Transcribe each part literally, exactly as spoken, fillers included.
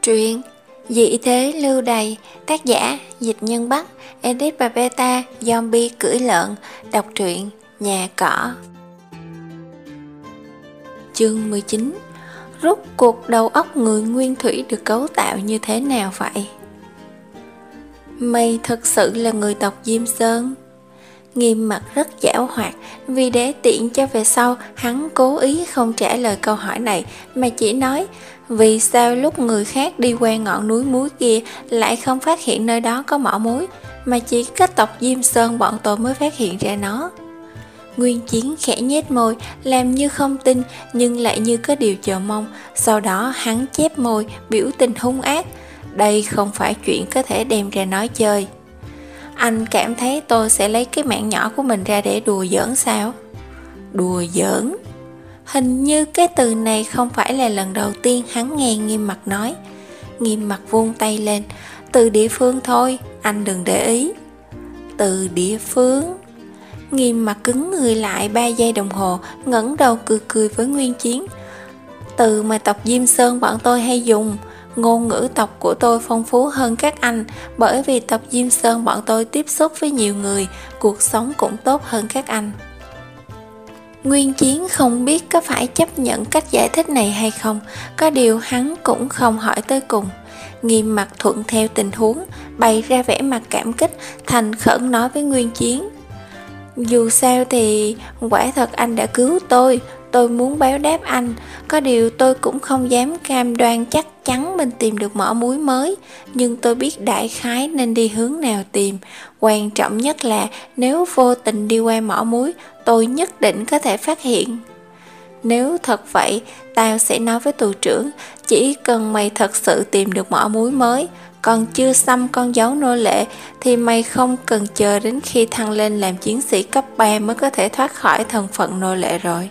Truyện Dị thế lưu đày, tác giả Dịch Nhân Bắc, edit và beta Zombie cưỡi lợn, đọc truyện Nhà Cỏ. Chương mười chín. Rốt cuộc đầu óc người nguyên thủy được cấu tạo như thế nào vậy? Mày thật sự là người tộc Diêm Sơn? Nghiêm mặt rất giảo hoạt, vì để tiện cho về sau, hắn cố ý không trả lời câu hỏi này, mà chỉ nói vì sao lúc người khác đi qua ngọn núi muối kia lại không phát hiện nơi đó có mỏ muối, mà chỉ có tộc Diêm Sơn bọn tôi mới phát hiện ra nó. Nguyên Chiến khẽ nhếch môi, làm như không tin nhưng lại như có điều chờ mong, sau đó hắn chép môi, biểu tình hung ác. Đây không phải chuyện có thể đem ra nói chơi. Anh cảm thấy tôi sẽ lấy cái mạng nhỏ của mình ra để đùa giỡn sao? Đùa giỡn? Hình như cái từ này không phải là lần đầu tiên hắn nghe Nghiêm Mặt nói. Nghiêm Mặt vung tay lên. Từ địa phương thôi, anh đừng để ý. Từ địa phương? Nghiêm Mặt cứng người lại ba giây đồng hồ, ngẩng đầu cười cười với Nguyên Chiến. Từ mà tộc Diêm Sơn bọn tôi hay dùng. Ngôn ngữ tộc của tôi phong phú hơn các anh, bởi vì tộc Diêm Sơn bọn tôi tiếp xúc với nhiều người, cuộc sống cũng tốt hơn các anh. Nguyên Chiến không biết có phải chấp nhận cách giải thích này hay không, có điều hắn cũng không hỏi tới cùng. Nghiêm Mặt thuận theo tình huống, bày ra vẻ mặt cảm kích, thành khẩn nói với Nguyên Chiến. Dù sao thì quả thật anh đã cứu tôi, tôi muốn báo đáp anh, có điều tôi cũng không dám cam đoan chắc chắn mình tìm được mỏ muối mới, nhưng tôi biết đại khái nên đi hướng nào tìm. Quan trọng nhất là nếu vô tình đi qua mỏ muối, tôi nhất định có thể phát hiện. Nếu thật vậy, tao sẽ nói với tù trưởng, chỉ cần mày thật sự tìm được mỏ muối mới, còn chưa xăm con dấu nô lệ, thì mày không cần chờ đến khi thăng lên làm chiến sĩ cấp ba mới có thể thoát khỏi thân phận nô lệ rồi.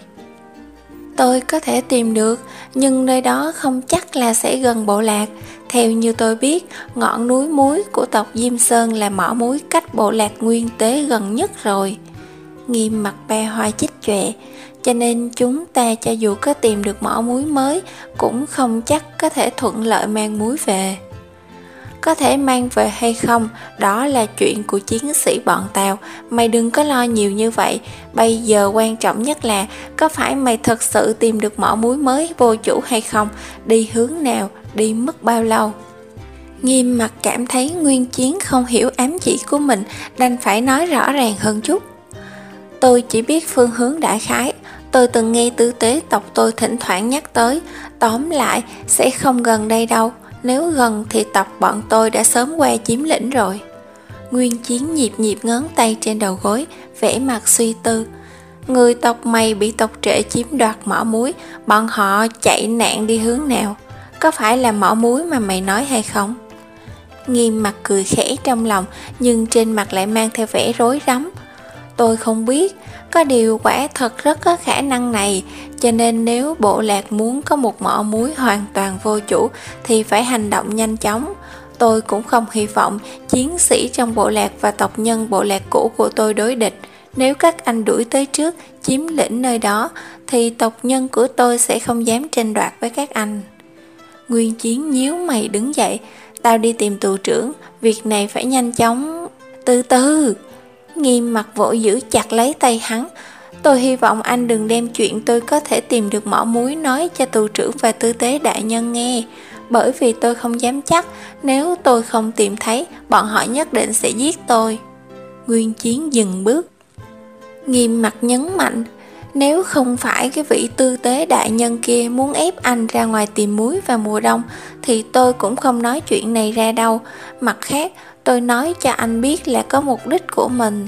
Tôi có thể tìm được, nhưng nơi đó không chắc là sẽ gần bộ lạc. Theo như tôi biết, ngọn núi muối của tộc Diêm Sơn là mỏ muối cách bộ lạc Nguyên Tế gần nhất rồi. Nghiêm Mặt ba hoa chích chọe, cho nên chúng ta cho dù có tìm được mỏ muối mới, cũng không chắc có thể thuận lợi mang muối về. Có thể mang về hay không, đó là chuyện của chiến sĩ bọn tao, mày đừng có lo nhiều như vậy. Bây giờ quan trọng nhất là có phải mày thật sự tìm được mỏ muối mới vô chủ hay không, đi hướng nào, đi mất bao lâu. Nghiêm Mặt cảm thấy Nguyên Chiến không hiểu ám chỉ của mình, đành phải nói rõ ràng hơn chút. Tôi chỉ biết phương hướng đại khái, tôi từng nghe tư tế tộc tôi thỉnh thoảng nhắc tới, tóm lại sẽ không gần đây đâu. Nếu gần thì tộc bọn tôi đã sớm qua chiếm lĩnh rồi. Nguyên Chiến nhịp nhịp ngón tay trên đầu gối, vẻ mặt suy tư. Người tộc mày bị tộc Trệ chiếm đoạt mỏ muối, bọn họ chạy nạn đi hướng nào? Có phải là mỏ muối mà mày nói hay không? Nghiêm Mặt cười khẽ trong lòng, nhưng trên mặt lại mang theo vẻ rối rắm. Tôi không biết, có điều quả thật rất có khả năng này, cho nên nếu bộ lạc muốn có một mỏ muối hoàn toàn vô chủ thì phải hành động nhanh chóng. Tôi cũng không hy vọng chiến sĩ trong bộ lạc và tộc nhân bộ lạc cũ của tôi đối địch. Nếu các anh đuổi tới trước, chiếm lĩnh nơi đó, thì tộc nhân của tôi sẽ không dám tranh đoạt với các anh. Nguyên Chiến nhíu mày đứng dậy. Tao đi tìm tù trưởng, việc này phải nhanh chóng. Từ từ. Nghiêm Mặt vội giữ chặt lấy tay hắn. Tôi hy vọng anh đừng đem chuyện tôi có thể tìm được mỏ muối nói cho tù trưởng và tư tế đại nhân nghe, bởi vì tôi không dám chắc, nếu tôi không tìm thấy, bọn họ nhất định sẽ giết tôi. Nguyên Chiến dừng bước. Nghiêm Mặt nhấn mạnh, nếu không phải cái vị tư tế đại nhân kia muốn ép anh ra ngoài tìm muối vào mùa đông, thì tôi cũng không nói chuyện này ra đâu. Mặt khác, tôi nói cho anh biết là có mục đích của mình.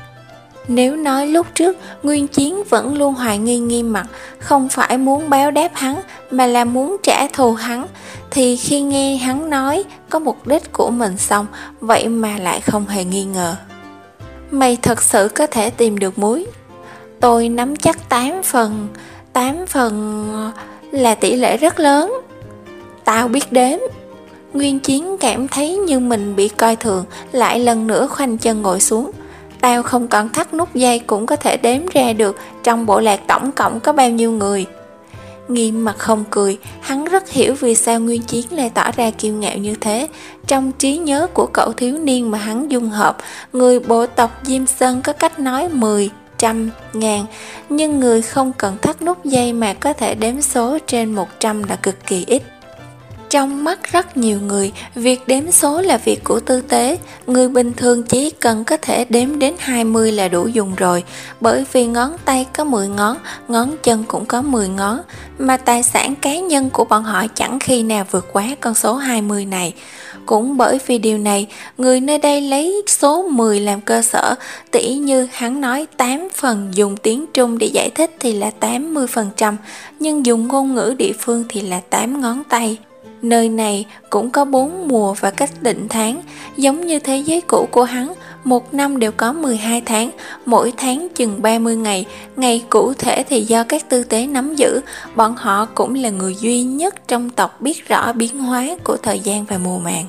Nếu nói lúc trước Nguyên Chiến vẫn luôn hoài nghi Nghiêm Mặt không phải muốn báo đáp hắn mà là muốn trả thù hắn, thì khi nghe hắn nói có mục đích của mình xong, vậy mà lại không hề nghi ngờ. Mày thật sự có thể tìm được muối? Tôi nắm chắc tám phần. Tám phần là tỷ lệ rất lớn. Tao biết đếm. Nguyên Chiến cảm thấy như mình bị coi thường, lại lần nữa khoanh chân ngồi xuống. Tao không cần thắt nút dây cũng có thể đếm ra được trong bộ lạc tổng cộng có bao nhiêu người. Nghiêm mặt không cười, hắn rất hiểu vì sao Nguyên Chiến lại tỏ ra kiêu ngạo như thế. Trong trí nhớ của cậu thiếu niên mà hắn dung hợp, người bộ tộc Diêm Sơn có cách nói mười, trăm, ngàn, nhưng người không cần thắt nút dây mà có thể đếm số trên một trăm là cực kỳ ít. Trong mắt rất nhiều người, việc đếm số là việc của tư tế, người bình thường chỉ cần có thể đếm đến hai mươi là đủ dùng rồi, bởi vì ngón tay có mười ngón, ngón chân cũng có mười ngón, mà tài sản cá nhân của bọn họ chẳng khi nào vượt quá con số hai mươi này. Cũng bởi vì điều này, người nơi đây lấy số mười làm cơ sở, tỉ như hắn nói tám phần dùng tiếng Trung để giải thích thì là tám mươi phần trăm, nhưng dùng ngôn ngữ địa phương thì là tám ngón tay. Nơi này cũng có bốn mùa và cách định tháng, giống như thế giới cũ của hắn, một năm đều có mười hai tháng, mỗi tháng chừng ba mươi ngày, ngày cụ thể thì do các tư tế nắm giữ, bọn họ cũng là người duy nhất trong tộc biết rõ biến hóa của thời gian và mùa màng.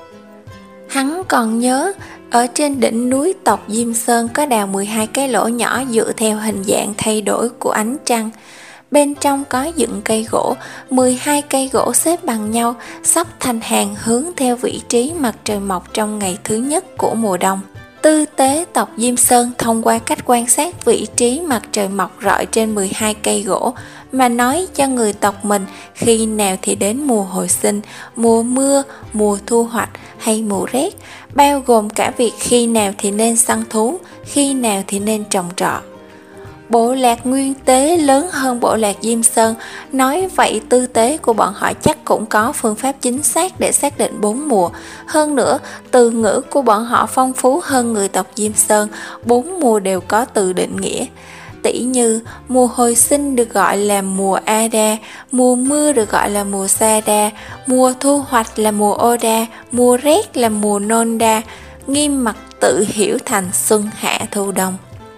Hắn còn nhớ, ở trên đỉnh núi tộc Diêm Sơn có đào mười hai cái lỗ nhỏ dựa theo hình dạng thay đổi của ánh trăng. Bên trong có dựng cây gỗ, mười hai cây gỗ xếp bằng nhau, sắp thành hàng hướng theo vị trí mặt trời mọc trong ngày thứ nhất của mùa đông. Tư tế tộc Diêm Sơn thông qua cách quan sát vị trí mặt trời mọc rọi trên mười hai cây gỗ mà nói cho người tộc mình khi nào thì đến mùa hồi sinh, mùa mưa, mùa thu hoạch hay mùa rét, bao gồm cả việc khi nào thì nên săn thú, khi nào thì nên trồng trọt. Bộ lạc Nguyên Tế lớn hơn bộ lạc Diêm Sơn, nói vậy tư tế của bọn họ chắc cũng có phương pháp chính xác để xác định bốn mùa. Hơn nữa, từ ngữ của bọn họ phong phú hơn người tộc Diêm Sơn, bốn mùa đều có từ định nghĩa. Tỉ như, mùa hồi sinh được gọi là mùa Ada, mùa mưa được gọi là mùa Sada, mùa thu hoạch là mùa Oda, mùa rét là mùa Nonda. Nghiêm mặt tự hiểu thành xuân hạ thu đông.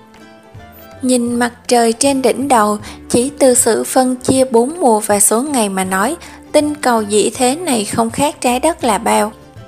Nhìn mặt trời trên đỉnh đầu, chỉ từ sự phân chia bốn mùa và số ngày mà nói, tinh cầu dị thế này không khác trái đất là bao.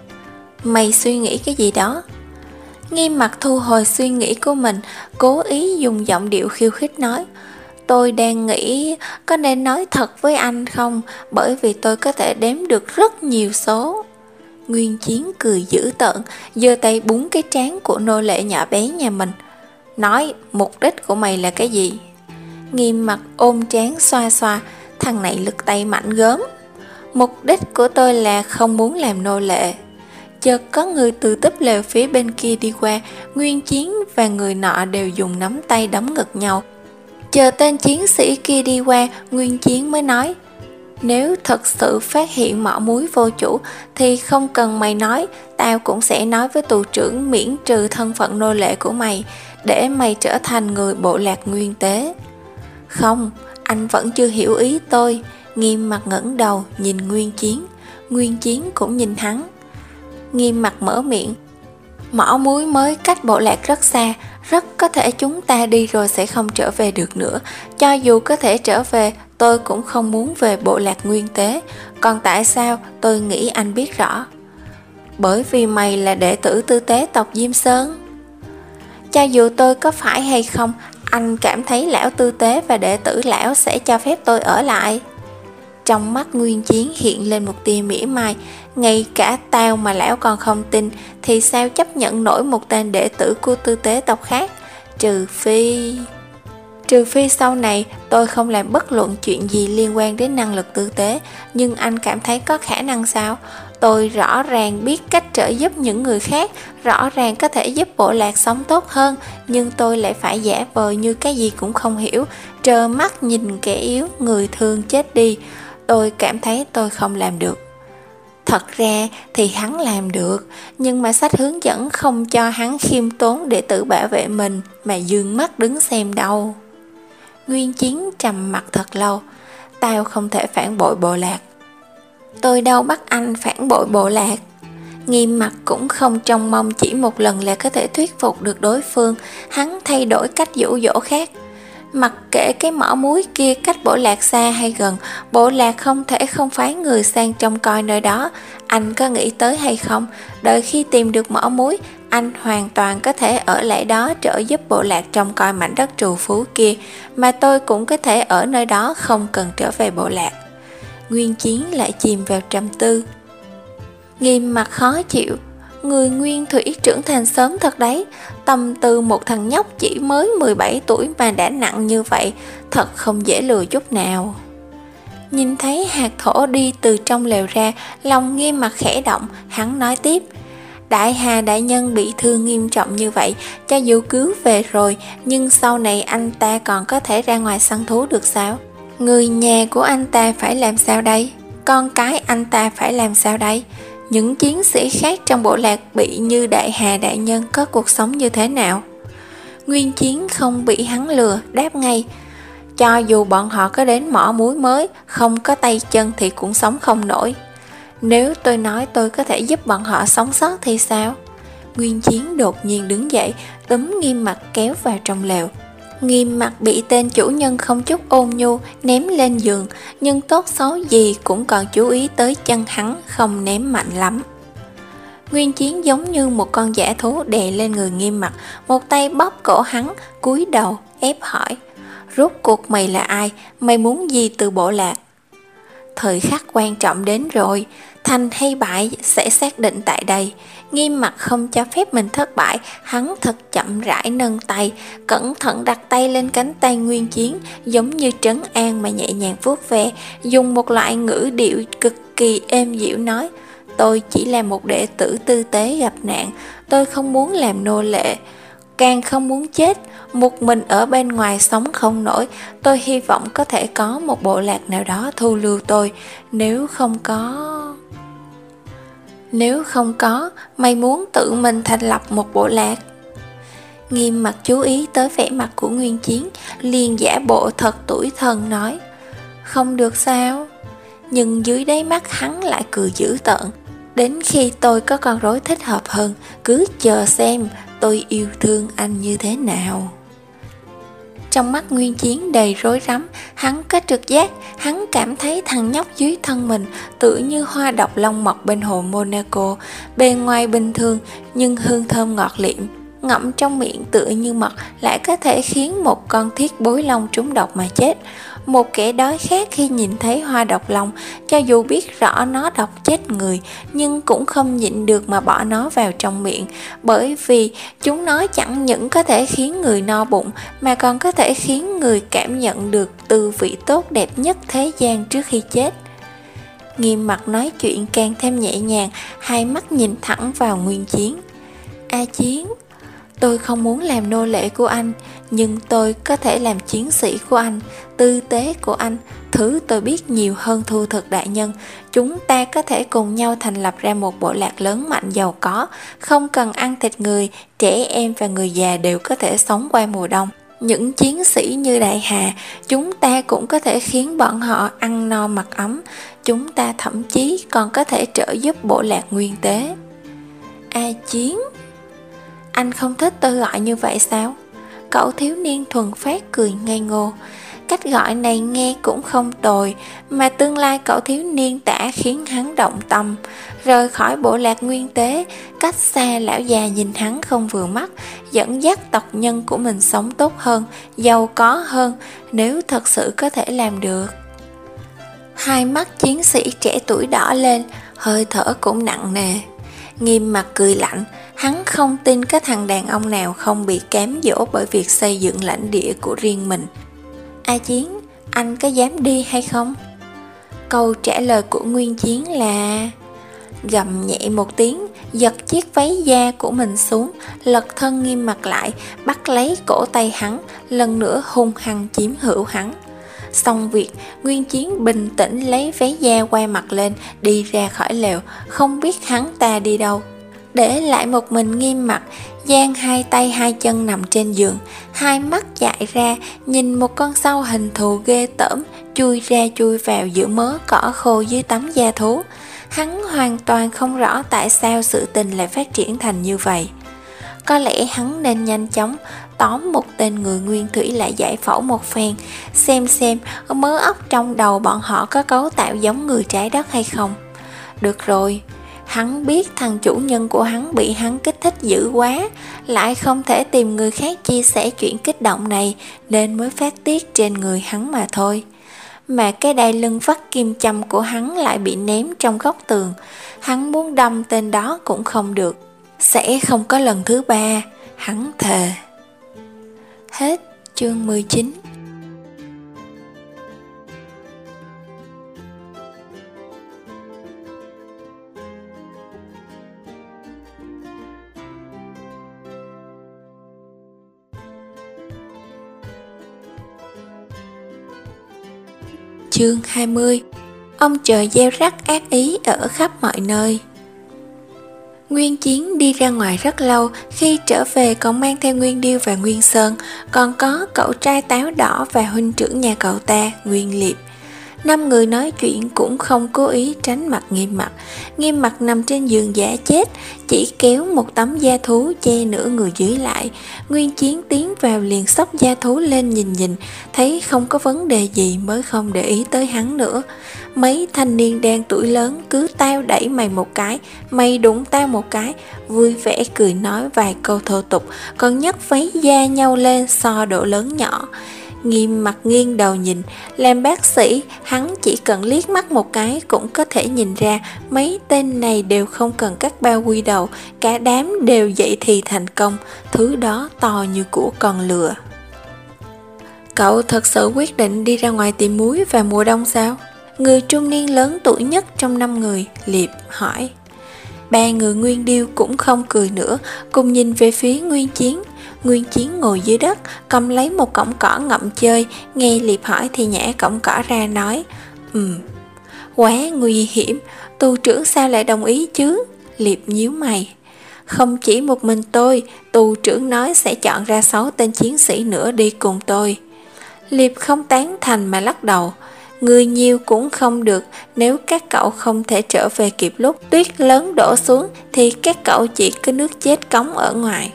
Mày suy nghĩ cái gì đó? Nghiêm mặt thu hồi suy nghĩ của mình, cố ý dùng giọng điệu khiêu khích nói, tôi đang nghĩ có nên nói thật với anh không, bởi vì tôi có thể đếm được rất nhiều số. Nguyên Chiến cười dữ tợn, giơ tay búng cái trán của nô lệ nhỏ bé nhà mình. Nói, mục đích của mày là cái gì? Nghiêm mặt ôm trán xoa xoa, thằng này lực tay mạnh gớm. Mục đích của tôi là không muốn làm nô lệ. Chợt có người từ túp lều phía bên kia đi qua, Nguyên Chiến và người nọ đều dùng nắm tay đấm ngực nhau. Chờ tên chiến sĩ kia đi qua, Nguyên Chiến mới nói, nếu thật sự phát hiện mỏ muối vô chủ thì không cần mày nói, tao cũng sẽ nói với tù trưởng miễn trừ thân phận nô lệ của mày, để mày trở thành người bộ lạc Nguyên Tế. Không, anh vẫn chưa hiểu ý tôi. Nghiêm mặt ngẩng đầu nhìn Nguyên Chiến, Nguyên Chiến cũng nhìn hắn. Nghiêm mặt mở miệng, mỏ muối mới cách bộ lạc rất xa, rất có thể chúng ta đi rồi sẽ không trở về được nữa. Cho dù có thể trở về, tôi cũng không muốn về bộ lạc Nguyên Tế. Còn tại sao tôi nghĩ anh biết rõ? Bởi vì mày là đệ tử tư tế tộc Diêm Sơn. Cho dù tôi có phải hay không, anh cảm thấy lão tư tế và đệ tử lão sẽ cho phép tôi ở lại. Trong mắt Nguyên Chiến hiện lên một tia mỉa mai, ngay cả tao mà lão còn không tin thì sao chấp nhận nổi một tên đệ tử của tư tế tộc khác? Trừ phi... Trừ phi sau này tôi không làm bất luận chuyện gì liên quan đến năng lực tư tế. Nhưng anh cảm thấy có khả năng sao? Tôi rõ ràng biết cách trợ giúp những người khác, rõ ràng có thể giúp bộ lạc sống tốt hơn, nhưng tôi lại phải giả vờ như cái gì cũng không hiểu, trơ mắt nhìn kẻ yếu, người thương chết đi. Tôi cảm thấy tôi không làm được. Thật ra thì hắn làm được, nhưng mà sách hướng dẫn không cho hắn khiêm tốn để tự bảo vệ mình, mà dương mắt đứng xem đâu. Nguyên Chiến trầm mặt thật lâu. Tao không thể phản bội bộ lạc. Tôi đâu bắt anh phản bội bộ lạc. Nghiêm mặt cũng không trông mong chỉ một lần là có thể thuyết phục được đối phương. Hắn thay đổi cách dụ dỗ khác. Mặc kệ cái mỏ muối kia cách bộ lạc xa hay gần, bộ lạc không thể không phái người sang trông coi nơi đó. Anh có nghĩ tới hay không? Đợi khi tìm được mỏ muối, Anh hoàn toàn có thể ở lại đó trợ giúp bộ lạc trông coi mảnh đất trù phú kia, mà tôi cũng có thể ở nơi đó không cần trở về bộ lạc. Nguyên Chiến lại chìm vào trầm tư. Nghiêm mặt khó chịu. Người Nguyên Thủy trưởng thành sớm thật đấy. Tâm tư một thằng nhóc chỉ mới mười bảy tuổi mà đã nặng như vậy, thật không dễ lừa chút nào. Nhìn thấy hạt thổ đi từ trong lều ra, lòng Nghiêm mặt khẽ động. Hắn nói tiếp: Đại Hà đại nhân bị thương nghiêm trọng như vậy, cho dù cứu về rồi, nhưng sau này anh ta còn có thể ra ngoài săn thú được sao? Người nhà của anh ta phải làm sao đây? Con cái anh ta phải làm sao đây? Những chiến sĩ khác trong bộ lạc bị như Đại Hà đại nhân có cuộc sống như thế nào? Nguyên Chiến không bị hắn lừa, đáp ngay: Cho dù bọn họ có đến mỏ muối mới, không có tay chân thì cũng sống không nổi. Nếu tôi nói tôi có thể giúp bọn họ sống sót thì sao? Nguyên Chiến đột nhiên đứng dậy, túm Nghiêm mặt kéo vào trong lều. Nghiêm mặt bị tên chủ nhân không chút ôn nhu ném lên giường, nhưng tốt xấu gì cũng còn chú ý tới chân hắn, không ném mạnh lắm. Nguyên Chiến giống như một con dã thú đè lên người Nghiêm mặt, một tay bóp cổ hắn, cúi đầu ép hỏi: Rốt cuộc mày là ai? Mày muốn gì từ bộ lạc? Thời khắc quan trọng đến rồi, thành hay bại sẽ xác định tại đây. Nghiêm mặt không cho phép mình thất bại, hắn thật chậm rãi nâng tay, cẩn thận đặt tay lên cánh tay Nguyên Chiến, giống như trấn an mà nhẹ nhàng vuốt ve, dùng một loại ngữ điệu cực kỳ êm dịu nói: Tôi chỉ là một đệ tử tư tế gặp nạn, tôi không muốn làm nô lệ, càng không muốn chết, một mình ở bên ngoài sống không nổi. Tôi hy vọng có thể có một bộ lạc nào đó thu lưu tôi. Nếu không có... Nếu không có, mày muốn tự mình thành lập một bộ lạc? Nghiêm mặt chú ý tới vẻ mặt của Nguyên Chiến, liền giả bộ thật tủi thân nói: Không được sao? Nhưng dưới đáy mắt hắn lại cười dữ tợn: Đến khi tôi có con rối thích hợp hơn, cứ chờ xem tôi yêu thương anh như thế nào. Trong mắt Nguyên Chiến đầy rối rắm, hắn có trực giác, hắn cảm thấy thằng nhóc dưới thân mình tựa như hoa độc long mọc bên hồ Monaco, bề ngoài bình thường nhưng hương thơm ngọt liệm, ngậm trong miệng tựa như mật, lại có thể khiến một con thiết bối long trúng độc mà chết. Một kẻ đói khát khi nhìn thấy hoa độc long, cho dù biết rõ nó độc chết người, nhưng cũng không nhịn được mà bỏ nó vào trong miệng, bởi vì chúng nó chẳng những có thể khiến người no bụng, mà còn có thể khiến người cảm nhận được tư vị tốt đẹp nhất thế gian trước khi chết. Nghiêm mặt nói chuyện càng thêm nhẹ nhàng, hai mắt nhìn thẳng vào Nguyên Chiến. A Chiến, tôi không muốn làm nô lệ của anh, nhưng tôi có thể làm chiến sĩ của anh, tư tế của anh, thứ tôi biết nhiều hơn Thu Thực đại nhân. Chúng ta có thể cùng nhau thành lập ra một bộ lạc lớn mạnh giàu có, không cần ăn thịt người, trẻ em và người già đều có thể sống qua mùa đông. Những chiến sĩ như Đại Hà, chúng ta cũng có thể khiến bọn họ ăn no mặc ấm, chúng ta thậm chí còn có thể trợ giúp bộ lạc nguyên tế. A Chiến, anh không thích tôi gọi như vậy sao? Cậu thiếu niên thuần phát cười ngây ngô. Cách gọi này nghe cũng không tồi, mà tương lai cậu thiếu niên đã khiến hắn động tâm. Rời khỏi bộ lạc nguyên tế, cách xa lão già nhìn hắn không vừa mắt, dẫn dắt tộc nhân của mình sống tốt hơn, giàu có hơn, nếu thật sự có thể làm được. Hai mắt chiến sĩ trẻ tuổi đỏ lên, hơi thở cũng nặng nề. Nghiêm mặt cười lạnh, hắn không tin có thằng đàn ông nào không bị cám dỗ bởi việc xây dựng lãnh địa của riêng mình. A Chiến, anh có dám đi hay không? Câu trả lời của Nguyên Chiến là... Gầm nhẹ một tiếng, giật chiếc váy da của mình xuống, lật thân Nghiêm mặt lại, bắt lấy cổ tay hắn, lần nữa hung hăng chiếm hữu hắn. Xong việc, Nguyên Chiến bình tĩnh lấy váy da quay mặt lên, đi ra khỏi lều, không biết hắn ta đi đâu. Để lại một mình Nghiêm mặt, dang hai tay hai chân nằm trên giường, hai mắt dại ra, nhìn một con sâu hình thù ghê tởm, chui ra chui vào giữa mớ cỏ khô dưới tấm da thú. Hắn hoàn toàn không rõ tại sao sự tình lại phát triển thành như vậy. Có lẽ hắn nên nhanh chóng tóm một tên người nguyên thủy lại giải phẫu một phen, xem xem mớ óc trong đầu bọn họ có cấu tạo giống người trái đất hay không. Được rồi, Hắn biết thằng chủ nhân của hắn bị hắn kích thích dữ quá, lại không thể tìm người khác chia sẻ chuyện kích động này, nên mới phát tiết trên người hắn mà thôi. Mà cái đai lưng vắt kim châm của hắn lại bị ném trong góc tường. Hắn muốn đâm tên đó cũng không được. Sẽ không có lần thứ ba, hắn thề. Hết chương mười chín. Chương hai mươi. Ông trời gieo rắc ác ý ở khắp mọi nơi. Nguyên Chiến đi ra ngoài rất lâu, khi trở về còn mang theo Nguyên Điêu và Nguyên Sơn, còn có cậu trai Táo Đỏ và huynh trưởng nhà cậu ta, Nguyên Liệp. Năm người nói chuyện cũng không cố ý tránh mặt Nghiêm Mặc. Nghiêm Mặc nằm trên giường giả chết, chỉ kéo một tấm da thú che nửa người dưới lại. Nguyên Chiến tiến vào liền xốc da thú lên nhìn nhìn, thấy không có vấn đề gì mới không để ý tới hắn nữa. Mấy thanh niên đang tuổi lớn cứ tao đẩy mày một cái, mày đụng tao một cái, vui vẻ cười nói vài câu thô tục, còn nhấc váy da nhau lên so độ lớn nhỏ. Nghiêm Mặc nghiêng đầu nhìn, làm bác sĩ, hắn chỉ cần liếc mắt một cái cũng có thể nhìn ra mấy tên này đều không cần cắt bao quy đầu, cả đám đều dậy thì thành công, thứ đó to như của con lừa. Cậu thật sự quyết định đi ra ngoài tìm muối vào mùa đông sao? Người trung niên lớn tuổi nhất trong năm người, Liệp hỏi. Ba người Nguyên Điêu cũng không cười nữa, cùng nhìn về phía Nguyên Chiến. Nguyên Chiến ngồi dưới đất, cầm lấy một cọng cỏ ngậm chơi, nghe Liệp hỏi thì nhả cọng cỏ ra nói, Ừm, quá nguy hiểm, tù trưởng sao lại đồng ý chứ? Liệp nhíu mày. Không chỉ một mình tôi, tù trưởng nói sẽ chọn ra sáu tên chiến sĩ nữa đi cùng tôi. Liệp không tán thành mà lắc đầu. Người nhiều cũng không được, nếu các cậu không thể trở về kịp lúc tuyết lớn đổ xuống thì các cậu chỉ có nước chết cống ở ngoài.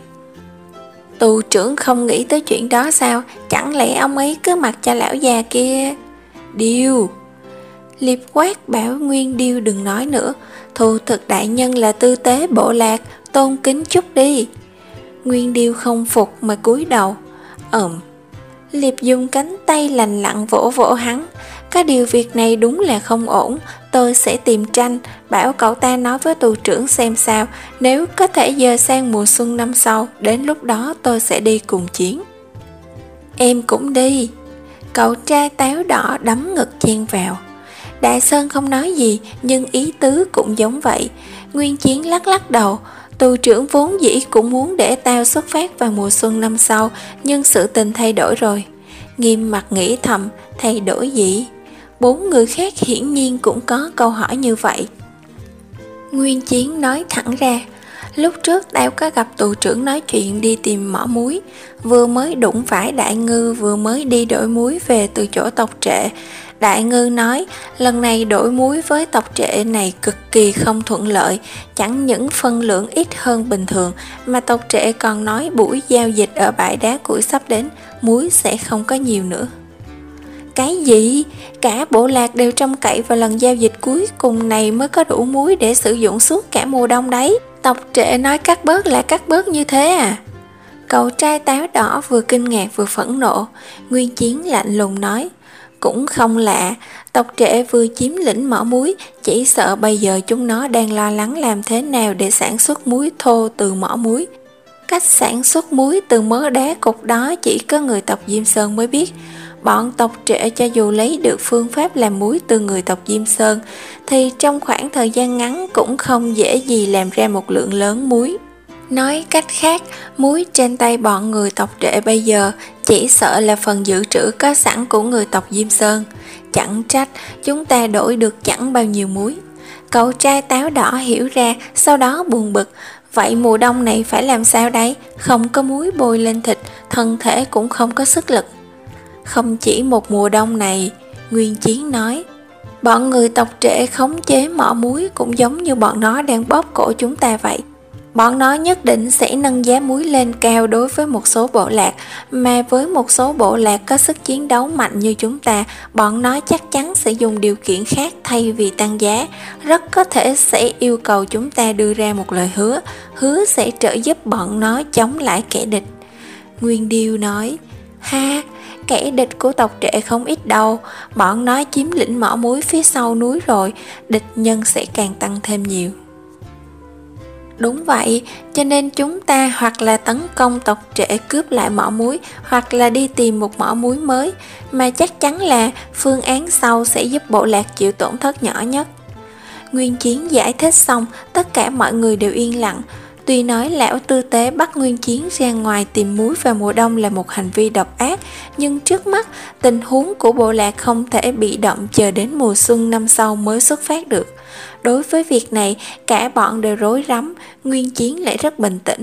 Tù trưởng không nghĩ tới chuyện đó sao? Chẳng lẽ ông ấy cứ mặc cho lão già kia? Điêu! Liệp quát bảo Nguyên Điêu đừng nói nữa. Thù thực đại nhân là tư tế bộ lạc, tôn kính chút đi. Nguyên Điêu không phục mà cúi đầu. Ừm. Liệp dùng cánh tay lành lặn vỗ vỗ hắn. Cái điều việc này đúng là không ổn. Tôi sẽ tìm Tranh, bảo cậu ta nói với tù trưởng xem sao. Nếu có thể dời sang mùa xuân năm sau, đến lúc đó tôi sẽ đi cùng chiến. Em cũng đi. Cậu trai Táo Đỏ đấm ngực chen vào. Đại Sơn không nói gì, nhưng ý tứ cũng giống vậy. Nguyên Chiến lắc lắc đầu. Tù trưởng vốn dĩ cũng muốn để tao xuất phát vào mùa xuân năm sau, nhưng sự tình thay đổi rồi. Nghiêm Mặc nghĩ thầm, thay đổi gì? Bốn người khác hiển nhiên cũng có câu hỏi như vậy. Nguyên Chiến nói thẳng ra, lúc trước tao có gặp tù trưởng nói chuyện đi tìm mỏ muối, vừa mới đụng phải Đại Ngư vừa mới đi đổi muối về từ chỗ tộc Trệ. Đại Ngư nói lần này đổi muối với tộc Trệ này cực kỳ không thuận lợi, chẳng những phân lượng ít hơn bình thường mà tộc Trệ còn nói buổi giao dịch ở bãi đá củi sắp đến, muối sẽ không có nhiều nữa. Cái gì? Cả bộ lạc đều trông cậy vào lần giao dịch cuối cùng này mới có đủ muối để sử dụng suốt cả mùa đông đấy. Tộc Trệ nói cắt bớt là cắt bớt như thế à? Cậu trai Táo Đỏ vừa kinh ngạc vừa phẫn nộ. Nguyên Chiến lạnh lùng nói, cũng không lạ, tộc Trệ vừa chiếm lĩnh mỏ muối, chỉ sợ bây giờ chúng nó đang lo lắng làm thế nào để sản xuất muối thô từ mỏ muối. Cách sản xuất muối từ mớ đá cục đó chỉ có người tộc Diêm Sơn mới biết. Bọn tộc Trệ cho dù lấy được phương pháp làm muối từ người tộc Diêm Sơn thì trong khoảng thời gian ngắn cũng không dễ gì làm ra một lượng lớn muối. Nói cách khác, muối trên tay bọn người tộc Trệ bây giờ chỉ sợ là phần dự trữ có sẵn của người tộc Diêm Sơn. Chẳng trách chúng ta đổi được chẳng bao nhiêu muối. Cậu trai Táo Đỏ hiểu ra, sau đó buồn bực. Vậy mùa đông này phải làm sao đấy? Không có muối bôi lên thịt, thân thể cũng không có sức lực. Không chỉ một mùa đông này, Nguyên Chiến nói, bọn người tộc Trệ khống chế mỏ muối cũng giống như bọn nó đang bóp cổ chúng ta vậy. Bọn nó nhất định sẽ nâng giá muối lên cao đối với một số bộ lạc, mà với một số bộ lạc có sức chiến đấu mạnh như chúng ta, bọn nó chắc chắn sẽ dùng điều kiện khác thay vì tăng giá. Rất có thể sẽ yêu cầu chúng ta đưa ra một lời hứa, hứa sẽ trợ giúp bọn nó chống lại kẻ địch. Nguyên Điêu nói, ha, kẻ địch của tộc Trệ không ít đâu, bọn nó chiếm lĩnh mỏ muối phía sau núi rồi, địch nhân sẽ càng tăng thêm nhiều. Đúng vậy, cho nên chúng ta hoặc là tấn công tộc Trệ cướp lại mỏ muối, hoặc là đi tìm một mỏ muối mới, mà chắc chắn là phương án sau sẽ giúp bộ lạc chịu tổn thất nhỏ nhất. Nguyên Chiến giải thích xong, tất cả mọi người đều yên lặng. Tuy nói lão tư tế bắt Nguyên Chiến ra ngoài tìm muối vào mùa đông là một hành vi độc ác, nhưng trước mắt tình huống của bộ lạc không thể bị động chờ đến mùa xuân năm sau mới xuất phát được. Đối với việc này, cả bọn đều rối rắm, Nguyên Chiến lại rất bình tĩnh.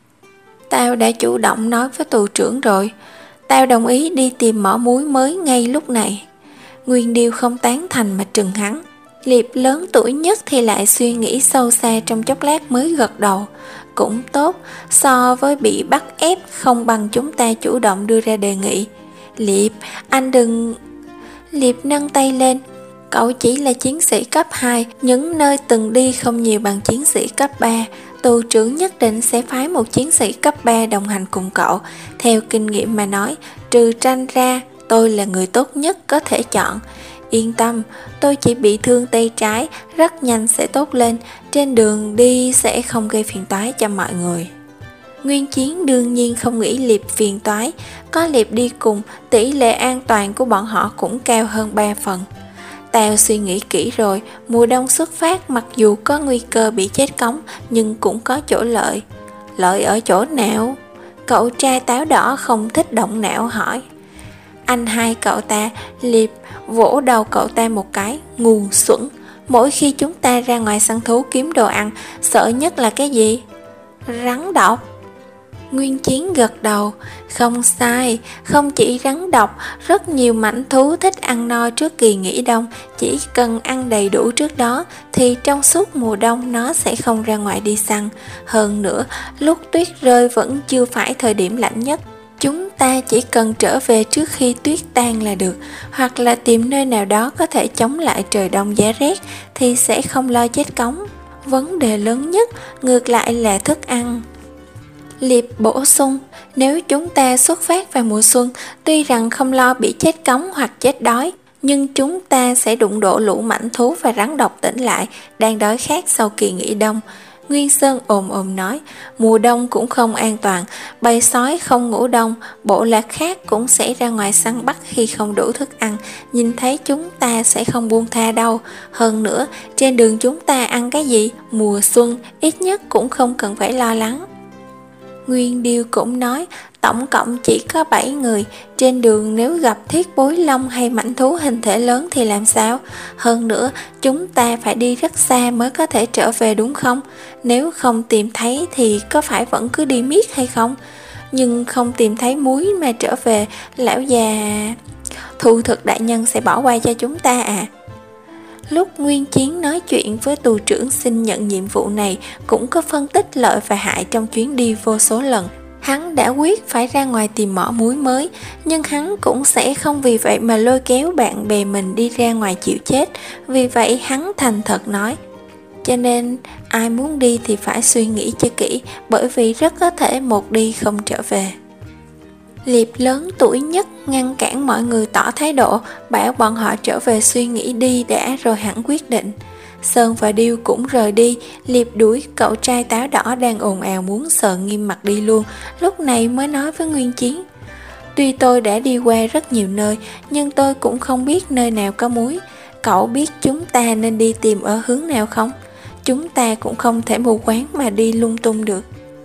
Tao đã chủ động nói với tù trưởng rồi, tao đồng ý đi tìm mỏ muối mới ngay lúc này. Nguyên Điêu không tán thành mà trừng hắn. Liệp lớn tuổi nhất thì lại suy nghĩ sâu xa trong chốc lát mới gật đầu. Cũng tốt, so với bị bắt ép không bằng chúng ta chủ động đưa ra đề nghị. Liệp, anh đừng... Liệp nâng tay lên. Cậu chỉ là chiến sĩ cấp hai, những nơi từng đi không nhiều bằng chiến sĩ cấp ba. Tù trưởng nhất định sẽ phái một chiến sĩ cấp ba đồng hành cùng cậu. Theo kinh nghiệm mà nói, trừ Tranh ra, tôi là người tốt nhất có thể chọn. Yên tâm, tôi chỉ bị thương tay trái, rất nhanh sẽ tốt lên, trên đường đi sẽ không gây phiền toái cho mọi người. Nguyên Chiến đương nhiên không nghĩ Liệp phiền toái, có Liệp đi cùng, tỷ lệ an toàn của bọn họ cũng cao hơn ba phần. Tao suy nghĩ kỹ rồi, mùa đông xuất phát mặc dù có nguy cơ bị chết cống, nhưng cũng có chỗ lợi. Lợi ở chỗ nào? Cậu trai táo đỏ không thích động não hỏi. Anh hai cậu ta, Liệp, vỗ đầu cậu ta một cái, ngu xuẩn. Mỗi khi chúng ta ra ngoài săn thú kiếm đồ ăn, sợ nhất là cái gì? Rắn độc. Nguyên Chiến gật đầu, không sai, không chỉ rắn độc, rất nhiều mãnh thú thích ăn no trước kỳ nghỉ đông, chỉ cần ăn đầy đủ trước đó thì trong suốt mùa đông nó sẽ không ra ngoài đi săn. Hơn nữa, lúc tuyết rơi vẫn chưa phải thời điểm lạnh nhất. Chúng ta chỉ cần trở về trước khi tuyết tan là được, hoặc là tìm nơi nào đó có thể chống lại trời đông giá rét thì sẽ không lo chết cống. Vấn đề lớn nhất ngược lại là thức ăn. Liệp bổ sung, nếu chúng ta xuất phát vào mùa xuân, tuy rằng không lo bị chết cống hoặc chết đói, nhưng chúng ta sẽ đụng độ lũ mãnh thú và rắn độc tỉnh lại, đang đói khát sau kỳ nghỉ đông. Nguyên Sơn ồm ồm nói, mùa đông cũng không an toàn, bầy sói không ngủ đông, bộ lạc khác cũng sẽ ra ngoài săn bắt khi không đủ thức ăn, nhìn thấy chúng ta sẽ không buông tha đâu. Hơn nữa, trên đường chúng ta ăn cái gì, mùa xuân ít nhất cũng không cần phải lo lắng. Nguyên Điêu cũng nói, tổng cộng chỉ có bảy người, trên đường nếu gặp thiết bối long hay mãnh thú hình thể lớn thì làm sao? Hơn nữa, chúng ta phải đi rất xa mới có thể trở về đúng không? Nếu không tìm thấy thì có phải vẫn cứ đi miết hay không? Nhưng không tìm thấy muối mà trở về, lão già... Thu Thực đại nhân sẽ bỏ qua cho chúng ta à? Lúc Nguyên Chiến nói chuyện với tù trưởng xin nhận nhiệm vụ này cũng có phân tích lợi và hại trong chuyến đi vô số lần. Hắn đã quyết phải ra ngoài tìm mỏ muối mới, nhưng hắn cũng sẽ không vì vậy mà lôi kéo bạn bè mình đi ra ngoài chịu chết. Vì vậy hắn thành thật nói, cho nên ai muốn đi thì phải suy nghĩ cho kỹ, bởi vì rất có thể một đi không trở về. Liệp lớn tuổi nhất ngăn cản mọi người tỏ thái độ, bảo bọn họ trở về suy nghĩ đi đã rồi hẳn quyết định. Sơn và Điêu cũng rời đi, Liệp đuổi cậu trai táo đỏ đang ồn ào muốn sờ Nghiêm mặt đi luôn, lúc này mới nói với Nguyên Chiến. Tuy tôi đã đi qua rất nhiều nơi, nhưng tôi cũng không biết nơi nào có muối. Cậu biết chúng ta nên đi tìm ở hướng nào không? Chúng ta cũng không thể mù quáng mà đi lung tung được.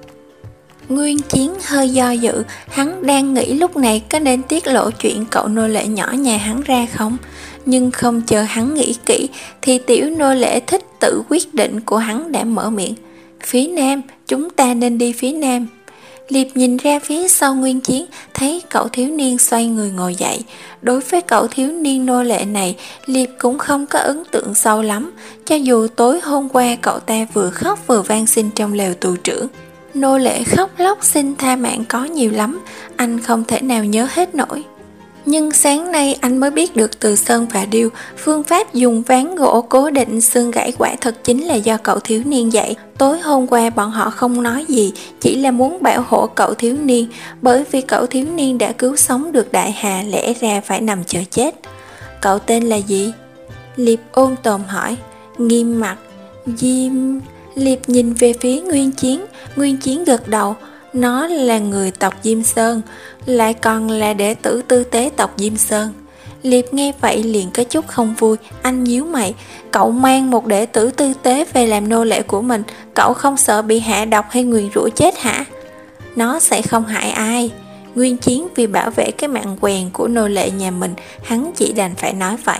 Nguyên Chiến hơi do dự, hắn đang nghĩ lúc này có nên tiết lộ chuyện cậu nô lệ nhỏ nhà hắn ra không? Nhưng không chờ hắn nghĩ kỹ thì tiểu nô lệ thích tự quyết định của hắn đã mở miệng. Phía nam, chúng ta nên đi phía nam. Liệp nhìn ra phía sau Nguyên Chiến, thấy cậu thiếu niên xoay người ngồi dậy. Đối với cậu thiếu niên nô lệ này, Liệp cũng không có ấn tượng sâu lắm, cho dù tối hôm qua cậu ta vừa khóc vừa van xin trong lều tù trưởng. Nô lệ khóc lóc xin tha mạng có nhiều lắm, anh không thể nào nhớ hết nổi. Nhưng sáng nay anh mới biết được từ Sơn và Điêu, phương pháp dùng ván gỗ cố định xương gãy quả thật chính là do cậu thiếu niên dạy. Tối hôm qua bọn họ không nói gì, chỉ là muốn bảo hộ cậu thiếu niên, bởi vì cậu thiếu niên đã cứu sống được Đại Hà, lẽ ra phải nằm chờ chết. Cậu tên là gì? Liệp ôn tồn hỏi. Nghiêm Mặc. Diêm... Liệp nhìn về phía Nguyên Chiến, Nguyên Chiến gật đầu. Nó là người tộc Diêm Sơn, lại còn là đệ tử tư tế tộc Diêm Sơn. Liệp nghe vậy liền có chút không vui, anh nhíu mày. Cậu mang một đệ tử tư tế về làm nô lệ của mình, cậu không sợ bị hạ độc hay nguyền rủa chết hả? Nó sẽ không hại ai. Nguyên Chiến vì bảo vệ cái mạng quèn của nô lệ nhà mình, hắn chỉ đành phải nói vậy.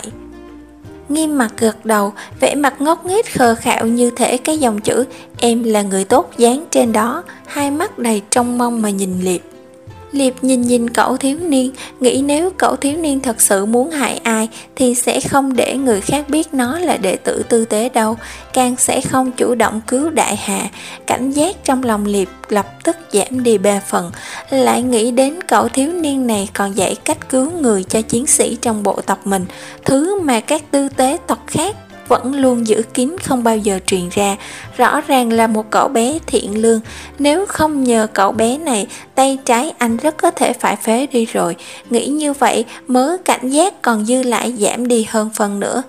Nghiêm Mặc gật đầu, vẻ mặt ngốc nghếch khờ khạo như thể cái dòng chữ em là người tốt dán trên đó, hai mắt đầy trông mong mà nhìn Liệp. Liệp nhìn nhìn cậu thiếu niên, nghĩ nếu cậu thiếu niên thật sự muốn hại ai thì sẽ không để người khác biết nó là đệ tử tư tế đâu, càng sẽ không chủ động cứu Đại Hà. Cảnh giác trong lòng Liệp lập tức giảm đi ba phần, lại nghĩ đến cậu thiếu niên này còn dạy cách cứu người cho chiến sĩ trong bộ tộc mình, thứ mà các tư tế tộc khác vẫn luôn giữ kín không bao giờ truyền ra. Rõ ràng là một cậu bé thiện lương, nếu không nhờ cậu bé này, tay trái anh rất có thể phải phế đi rồi. Nghĩ như vậy, mớ cảnh giác còn dư lại giảm đi hơn phần nữa.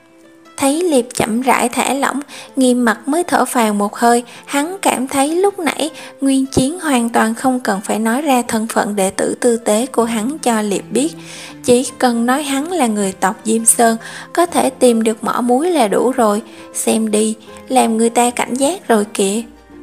Thấy Liệp chậm rãi thả lỏng, Nghiêm Mặc mới thở phào một hơi. Hắn cảm thấy lúc nãy Nguyên Chiến hoàn toàn không cần phải nói ra thân phận đệ tử tư tế của hắn cho Liệp biết, chỉ cần nói hắn là người tộc Diêm Sơn, có thể tìm được mỏ muối là đủ rồi. Xem đi, làm người ta cảnh giác rồi kìa.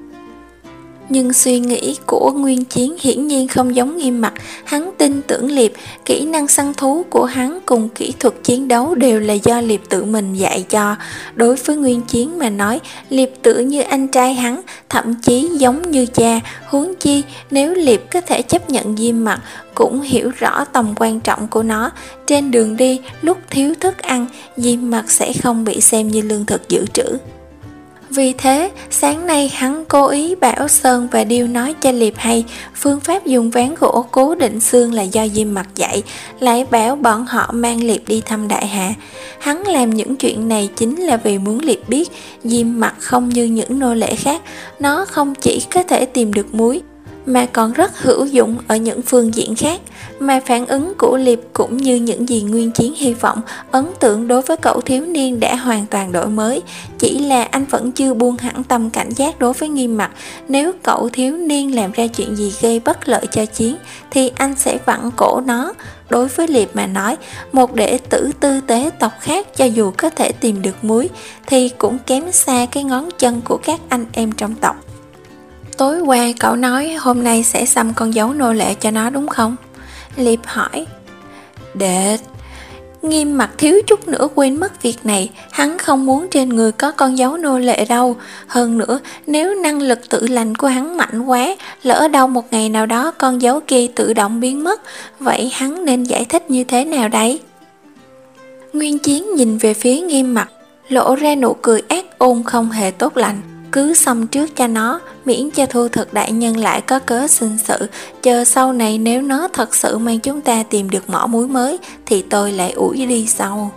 Nhưng suy nghĩ của Nguyên Chiến hiển nhiên không giống Nghiêm Mặc. Hắn tin tưởng Liệp, kỹ năng săn thú của hắn cùng kỹ thuật chiến đấu đều là do Liệp tự mình dạy cho. Đối với Nguyên Chiến mà nói, Liệp tự như anh trai hắn, thậm chí giống như cha. Huống chi nếu Liệp có thể chấp nhận Diêm Mặc, cũng hiểu rõ tầm quan trọng của nó. Trên đường đi, lúc thiếu thức ăn, Diêm Mặc sẽ không bị xem như lương thực dự trữ. Vì thế, sáng nay hắn cố ý bảo Sơn và Điêu nói cho Liệp hay phương pháp dùng ván gỗ cố định xương là do Diêm Mặc dạy, lại bảo bọn họ mang Liệp đi thăm Đại Hà. Hắn làm những chuyện này chính là vì muốn Liệp biết Diêm Mặc không như những nô lệ khác, nó không chỉ có thể tìm được muối, mà còn rất hữu dụng ở những phương diện khác. Mà phản ứng của Liệp cũng như những gì Nguyên Chiến hy vọng, ấn tượng đối với cậu thiếu niên đã hoàn toàn đổi mới. Chỉ là anh vẫn chưa buông hẳn tâm cảnh giác đối với Nghiêm Mặc. Nếu cậu thiếu niên làm ra chuyện gì gây bất lợi cho Chiến thì anh sẽ vặn cổ nó. Đối với Liệp mà nói, một đệ tử tư tế tộc khác cho dù có thể tìm được muối thì cũng kém xa cái ngón chân của các anh em trong tộc. Tối qua cậu nói hôm nay sẽ xăm con dấu nô lệ cho nó đúng không? Liệp hỏi. Đệ... Nghiêm Mặc thiếu chút nữa quên mất việc này. Hắn không muốn trên người có con dấu nô lệ đâu. Hơn nữa, nếu năng lực tự lành của hắn mạnh quá, lỡ đâu một ngày nào đó con dấu kia tự động biến mất, vậy hắn nên giải thích như thế nào đấy? Nguyên Chiến nhìn về phía Nghiêm Mặc, lộ ra nụ cười ác ôn không hề tốt lành. Cứ xong trước cho nó, miễn cho Thu Thực đại nhân lại có cớ sinh sự, chờ sau này nếu nó thật sự mang chúng ta tìm được mỏ muối mới thì tôi lại ủi đi sau.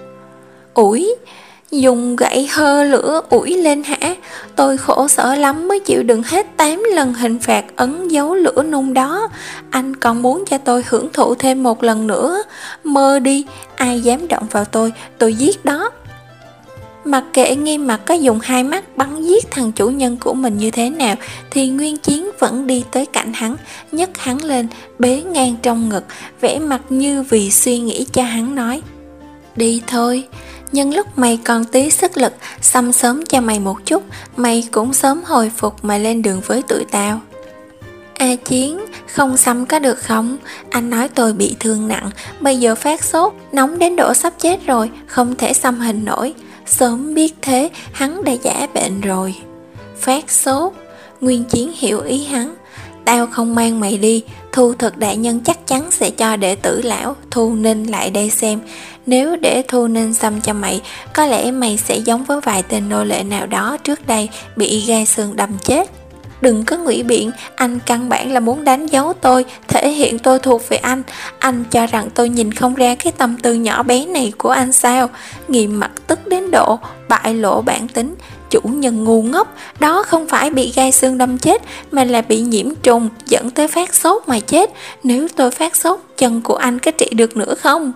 Ủi? Dùng gậy hơ lửa ủi lên hả? Tôi khổ sở lắm mới chịu đựng hết tám lần hình phạt ấn dấu lửa nung đó. Anh còn muốn cho tôi hưởng thụ thêm một lần nữa? Mơ đi, ai dám động vào tôi, tôi giết đó. Mặc kệ Nghiêm Mặc có dùng hai mắt bắn giết thằng chủ nhân của mình như thế nào thì Nguyên Chiến vẫn đi tới cạnh hắn, nhấc hắn lên, bế ngang trong ngực, vẻ mặt như vì suy nghĩ cho hắn nói. Đi thôi, nhân lúc mày còn tí sức lực, xăm sớm cho mày một chút, mày cũng sớm hồi phục mà lên đường với tụi tao. A Chiến, không xăm có được không? Anh nói tôi bị thương nặng, bây giờ phát sốt, nóng đến độ sắp chết rồi, không thể xăm hình nổi. Sớm biết thế, hắn đã giả bệnh rồi. Phát sốt? Nguyên Chiến hiểu ý hắn. Tao không mang mày đi, Thu Thực đại nhân chắc chắn sẽ cho đệ tử lão Thu Ninh lại đây xem. Nếu để Thu Ninh xăm cho mày, có lẽ mày sẽ giống với vài tên nô lệ nào đó trước đây bị gai xương đâm chết. Đừng có ngụy biện, anh căn bản là muốn đánh dấu tôi, thể hiện tôi thuộc về anh. Anh cho rằng tôi nhìn không ra cái tâm tư nhỏ bé này của anh sao? Nghiêm Mặt tức đến độ bại lộ bản tính. Chủ nhân ngu ngốc, đó không phải bị gai xương đâm chết, mà là bị nhiễm trùng dẫn tới phát sốt mà chết. Nếu tôi phát sốt, chân của anh có trị được nữa không?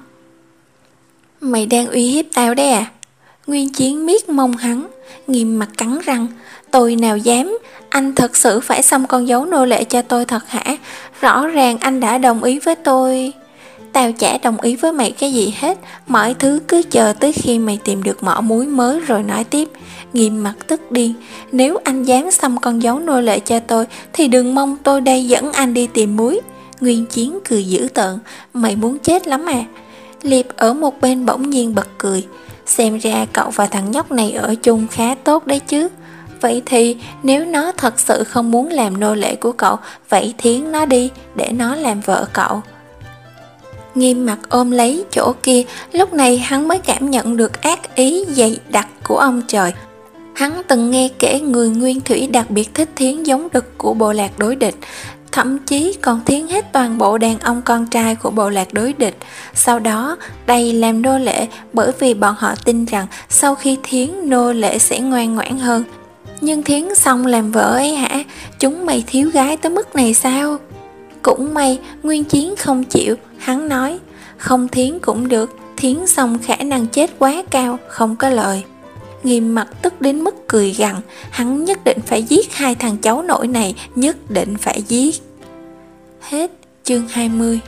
Mày đang uy hiếp tao đấy à? Nguyên Chiến miết mông hắn. Nghiêm Mặt cắn răng. Tôi nào dám, anh thật sự phải xăm con dấu nô lệ cho tôi thật hả? Rõ ràng anh đã đồng ý với tôi. Tao chả đồng ý với mày cái gì hết, mọi thứ cứ chờ tới khi mày tìm được mỏ muối mới rồi nói tiếp. Nghiêm Mặt tức điên. Nếu anh dám xăm con dấu nô lệ cho tôi thì đừng mong tôi đây dẫn anh đi tìm muối. Nguyên Chiến cười dữ tợn. Mày muốn chết lắm à? Liệp ở một bên bỗng nhiên bật cười. Xem ra cậu và thằng nhóc này ở chung khá tốt đấy chứ. Vậy thì nếu nó thật sự không muốn làm nô lệ của cậu, vậy thiến nó đi để nó làm vợ cậu. Nghiêm Mặt ôm lấy chỗ kia. Lúc này hắn mới cảm nhận được ác ý dày đặc của ông trời. Hắn từng nghe kể người Nguyên Thủy đặc biệt thích thiến giống đực của bộ lạc đối địch, thậm chí còn thiến hết toàn bộ đàn ông con trai của bộ lạc đối địch. Sau đó đầy làm nô lệ, bởi vì bọn họ tin rằng sau khi thiến nô lệ sẽ ngoan ngoãn hơn. Nhưng thiến xong làm vợ ấy hả? Chúng mày thiếu gái tới mức này sao? Cũng may Nguyên Chiến không chịu. Hắn nói không thiến cũng được, thiến xong khả năng chết quá cao, không có lời. Nghiêm Mặt tức đến mức cười gằn. Hắn nhất định phải giết hai thằng cháu nội này, nhất định phải giết. Hết chương hai mươi.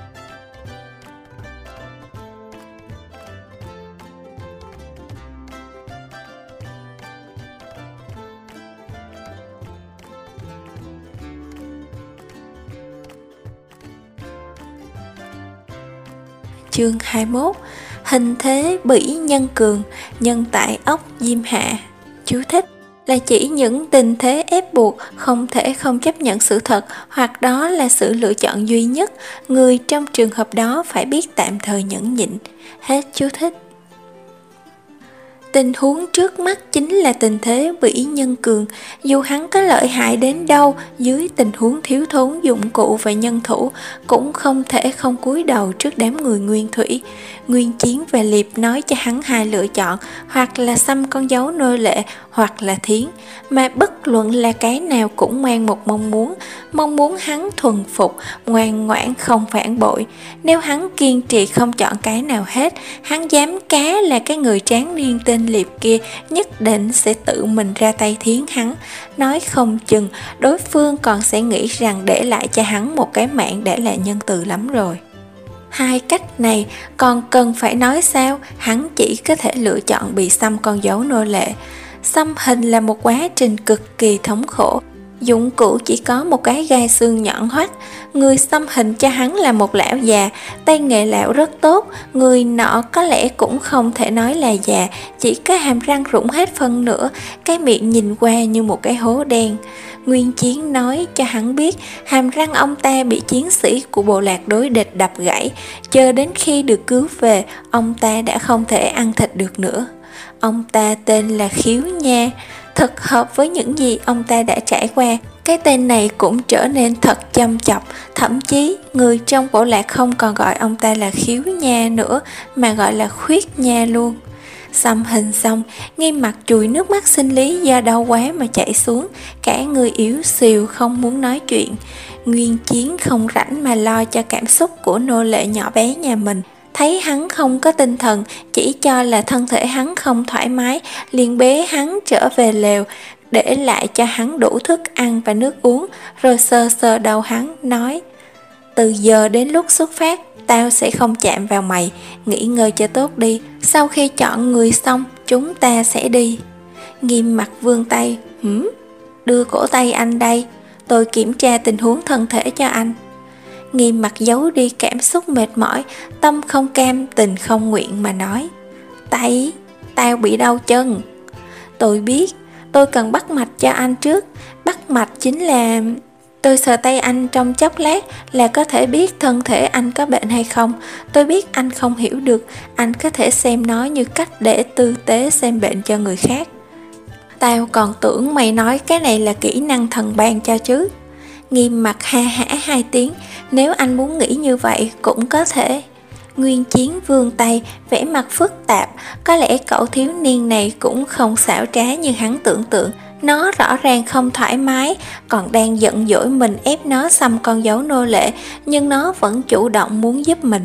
Chương hai mươi mốt. Hình thế bỉ nhân cường, nhân tại ốc diêm hạ. Chú thích là chỉ những tình thế ép buộc không thể không chấp nhận sự thật, hoặc đó là sự lựa chọn duy nhất. Người trong trường hợp đó phải biết tạm thời nhẫn nhịn. Hết chú thích. Tình huống trước mắt chính là tình thế bỉ nhân cường. Dù hắn có lợi hại đến đâu, dưới tình huống thiếu thốn dụng cụ và nhân thủ, cũng không thể không cúi đầu trước đám người Nguyên Thủy. Nguyên Chiến và Liệp nói cho hắn hai lựa chọn, hoặc là xăm con dấu nô lệ, hoặc là thiến. Mà bất luận là cái nào cũng mang một mong muốn, mong muốn hắn thuần phục, ngoan ngoãn không phản bội. Nếu hắn kiên trì không chọn cái nào hết, hắn dám cá là cái người tráng niên tên Liệp kia nhất định sẽ tự mình ra tay thiến hắn. Nói không chừng đối phương còn sẽ nghĩ rằng để lại cho hắn một cái mạng đã là nhân từ lắm rồi. Hai cách này còn cần phải nói sao? Hắn chỉ có thể lựa chọn bị xăm con dấu nô lệ. Xăm hình là một quá trình cực kỳ thống khổ. Dụng cụ chỉ có một cái gai xương nhọn hoắt. Người xăm hình cho hắn là một lão già, tay nghề lão rất tốt. Người nọ có lẽ cũng không thể nói là già, chỉ có hàm răng rụng hết phân nửa, cái miệng nhìn qua như một cái hố đen. Nguyên Chiến nói cho hắn biết hàm răng ông ta bị chiến sĩ của bộ lạc đối địch đập gãy. Chờ đến khi được cứu về, ông ta đã không thể ăn thịt được nữa. Ông ta tên là Khiếu Nha. Thật hợp với những gì ông ta đã trải qua. Cái tên này cũng trở nên thật châm chọc. Thậm chí người trong bộ lạc không còn gọi ông ta là Khiếu Nha nữa, mà gọi là Khuyết Nha luôn. Xăm hình xong, Nghiêm Mặt chùi nước mắt sinh lý do đau quá mà chảy xuống. Cả người yếu xìu không muốn nói chuyện. Nguyên Chiến không rảnh mà lo cho cảm xúc của nô lệ nhỏ bé nhà mình. Thấy hắn không có tinh thần, chỉ cho là thân thể hắn không thoải mái, liền bế hắn trở về lều, để lại cho hắn đủ thức ăn và nước uống, rồi sờ sờ đầu hắn, nói: từ giờ đến lúc xuất phát, tao sẽ không chạm vào mày, nghỉ ngơi cho tốt đi, sau khi chọn người xong, chúng ta sẽ đi. Nghiêm Mặt vươn tay, hửm, đưa cổ tay anh đây, tôi kiểm tra tình huống thân thể cho anh. Nghiêm Mặt giấu đi cảm xúc mệt mỏi, tâm không cam tình không nguyện mà nói: tay, tao bị đau chân. Tôi biết, tôi cần bắt mạch cho anh trước. Bắt mạch chính là... Tôi sờ tay anh trong chốc lát là có thể biết thân thể anh có bệnh hay không. Tôi biết anh không hiểu được, anh có thể xem nó như cách để tư tế xem bệnh cho người khác. Tao còn tưởng mày nói cái này là kỹ năng thần ban cho chứ. Nghiêm mặt ha hả hai tiếng, nếu anh muốn nghĩ như vậy cũng có thể. Nguyên Chiến vươn tay, vẻ mặt phức tạp, có lẽ cậu thiếu niên này cũng không xảo trá như hắn tưởng tượng. Nó rõ ràng không thoải mái, còn đang giận dỗi mình ép nó xăm con dấu nô lệ, nhưng nó vẫn chủ động muốn giúp mình.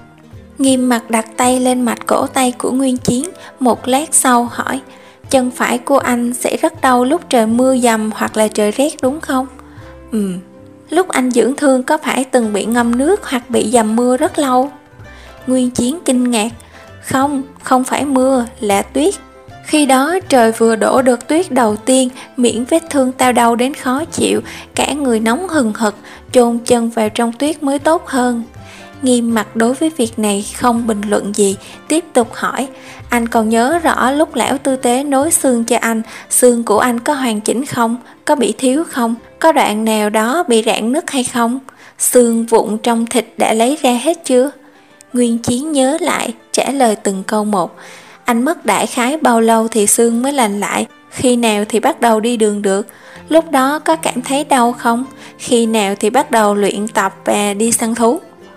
Nghiêm mặt đặt tay lên mạch cổ tay của Nguyên Chiến, một lát sau hỏi, chân phải của anh sẽ rất đau lúc trời mưa dầm hoặc là trời rét đúng không? Ừm. Lúc anh dưỡng thương có phải từng bị ngâm nước hoặc bị dầm mưa rất lâu? Nguyên Chiến kinh ngạc, không, không phải mưa, là tuyết. Khi đó trời vừa đổ đợt tuyết đầu tiên, miệng vết thương tao đau đến khó chịu, cả người nóng hừng hực, chôn chân vào trong tuyết mới tốt hơn. Nghiêm mặt đối với việc này không bình luận gì, tiếp tục hỏi, anh còn nhớ rõ lúc lão tư tế nối xương cho anh, xương của anh có hoàn chỉnh không? Có bị thiếu không? Có đoạn nào đó bị rạn nứt hay không? Xương vụn trong thịt đã lấy ra hết chưa? Nguyên Chiến nhớ lại, trả lời từng câu một. Anh mất đại khái bao lâu thì xương mới lành lại? Khi nào thì bắt đầu đi đường được? Lúc đó có cảm thấy đau không? Khi nào thì bắt đầu luyện tập và đi săn thú?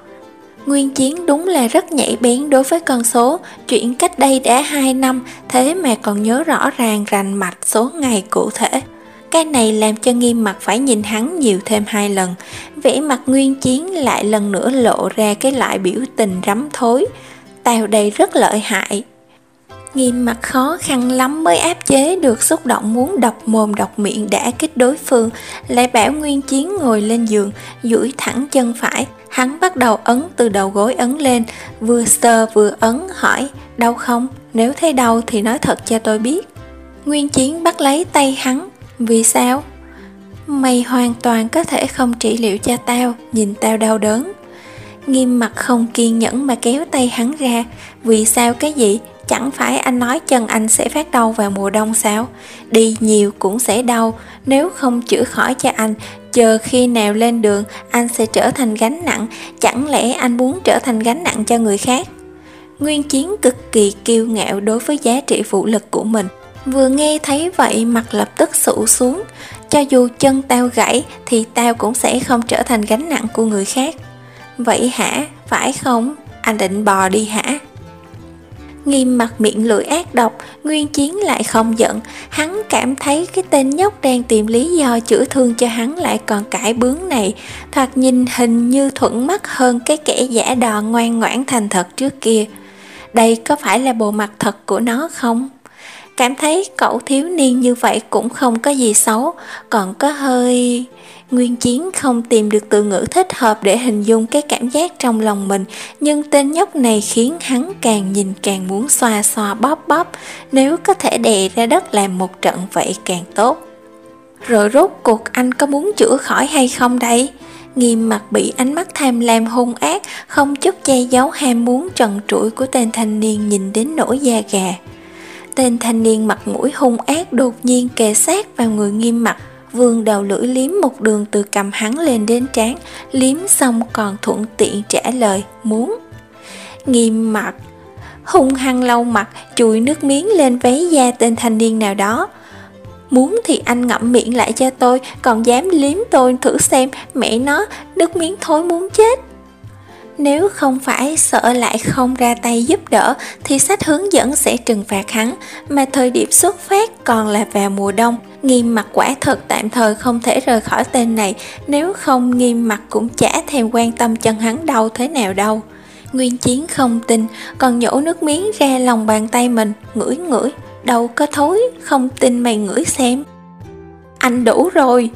Nguyên Chiến đúng là rất nhạy bén đối với con số, chuyện cách đây đã hai năm, thế mà còn nhớ rõ ràng rành mạch số ngày cụ thể. Cái này làm cho Nghiêm mặt phải nhìn hắn nhiều thêm hai lần, vẻ mặt Nguyên Chiến lại lần nữa lộ ra cái loại biểu tình rắm thối. Tao đây rất lợi hại. Nghiêm mặt khó khăn lắm mới áp chế được xúc động muốn độc mồm độc miệng đả kích đối phương, lại bảo Nguyên Chiến ngồi lên giường, duỗi thẳng chân phải. Hắn bắt đầu ấn từ đầu gối ấn lên, vừa sờ vừa ấn hỏi, đau không? Nếu thấy đau thì nói thật cho tôi biết. Nguyên Chiến bắt lấy tay hắn, vì sao? Mày hoàn toàn có thể không trị liệu cho tao, nhìn tao đau đớn. Nghiêm mặt không kiên nhẫn mà kéo tay hắn ra, vì sao cái gì? Chẳng phải anh nói chân anh sẽ phát đau vào mùa đông sao? Đi nhiều cũng sẽ đau, nếu không chữa khỏi cho anh, chờ khi nào lên đường anh sẽ trở thành gánh nặng, chẳng lẽ anh muốn trở thành gánh nặng cho người khác? Nguyên Chiến cực kỳ kiêu ngạo đối với giá trị phụ lực của mình, vừa nghe thấy vậy mặt lập tức sụ xuống, cho dù chân tao gãy thì tao cũng sẽ không trở thành gánh nặng của người khác. Vậy hả? Phải không? Anh định bò đi hả? Nghiêm mặt miệng lưỡi ác độc, Nguyên Chiến lại không giận, hắn cảm thấy cái tên nhóc đang tìm lý do chữa thương cho hắn lại còn cãi bướng này, thoạt nhìn hình như thuận mắt hơn cái kẻ giả đò ngoan ngoãn thành thật trước kia. Đây có phải là bộ mặt thật của nó không? Cảm thấy cậu thiếu niên như vậy cũng không có gì xấu, còn có hơi... Nguyên Chiến không tìm được từ ngữ thích hợp để hình dung cái cảm giác trong lòng mình, nhưng tên nhóc này khiến hắn càng nhìn càng muốn xoa xoa bóp bóp, nếu có thể đè ra đất làm một trận vậy càng tốt. Rồi rốt cuộc anh có muốn chữa khỏi hay không đây? Nghiêm mặt bị ánh mắt tham lam hung ác, không chút che giấu ham muốn trần trụi của tên thanh niên nhìn đến nổi da gà. Tên thanh niên mặt mũi hung ác đột nhiên kề sát vào người Nghiêm mặt, vươn đầu lưỡi liếm một đường từ cằm hắn lên đến trán, liếm xong còn thuận tiện trả lời, muốn. Nghiêm mặt hung hăng lau mặt, chùi nước miếng lên váy da tên thanh niên nào đó. Muốn thì anh ngậm miệng lại cho tôi, còn dám liếm tôi thử xem, mẹ nó, nước miếng thối muốn chết. Nếu không phải sợ lại không ra tay giúp đỡ thì sách hướng dẫn sẽ trừng phạt hắn, mà thời điểm xuất phát còn là vào mùa đông. Nghiêm mặt quả thật tạm thời không thể rời khỏi tên này, nếu không Nghiêm mặt cũng chả thèm quan tâm chân hắn đau thế nào đâu. Nguyên Chiến không tin, còn nhổ nước miếng ra lòng bàn tay mình, ngửi ngửi, đâu có thối, không tin mày ngửi xem. Anh đủ rồi.